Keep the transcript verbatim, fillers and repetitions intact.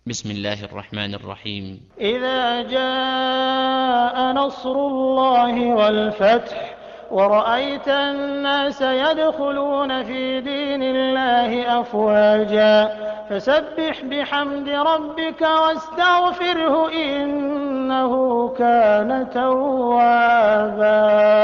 بسم الله الرحمن الرحيم. إذا جاء نصر الله والفتح ورأيت الناس يدخلون في دين الله أفواجا فسبح بحمد ربك واستغفره إنه كان توابا.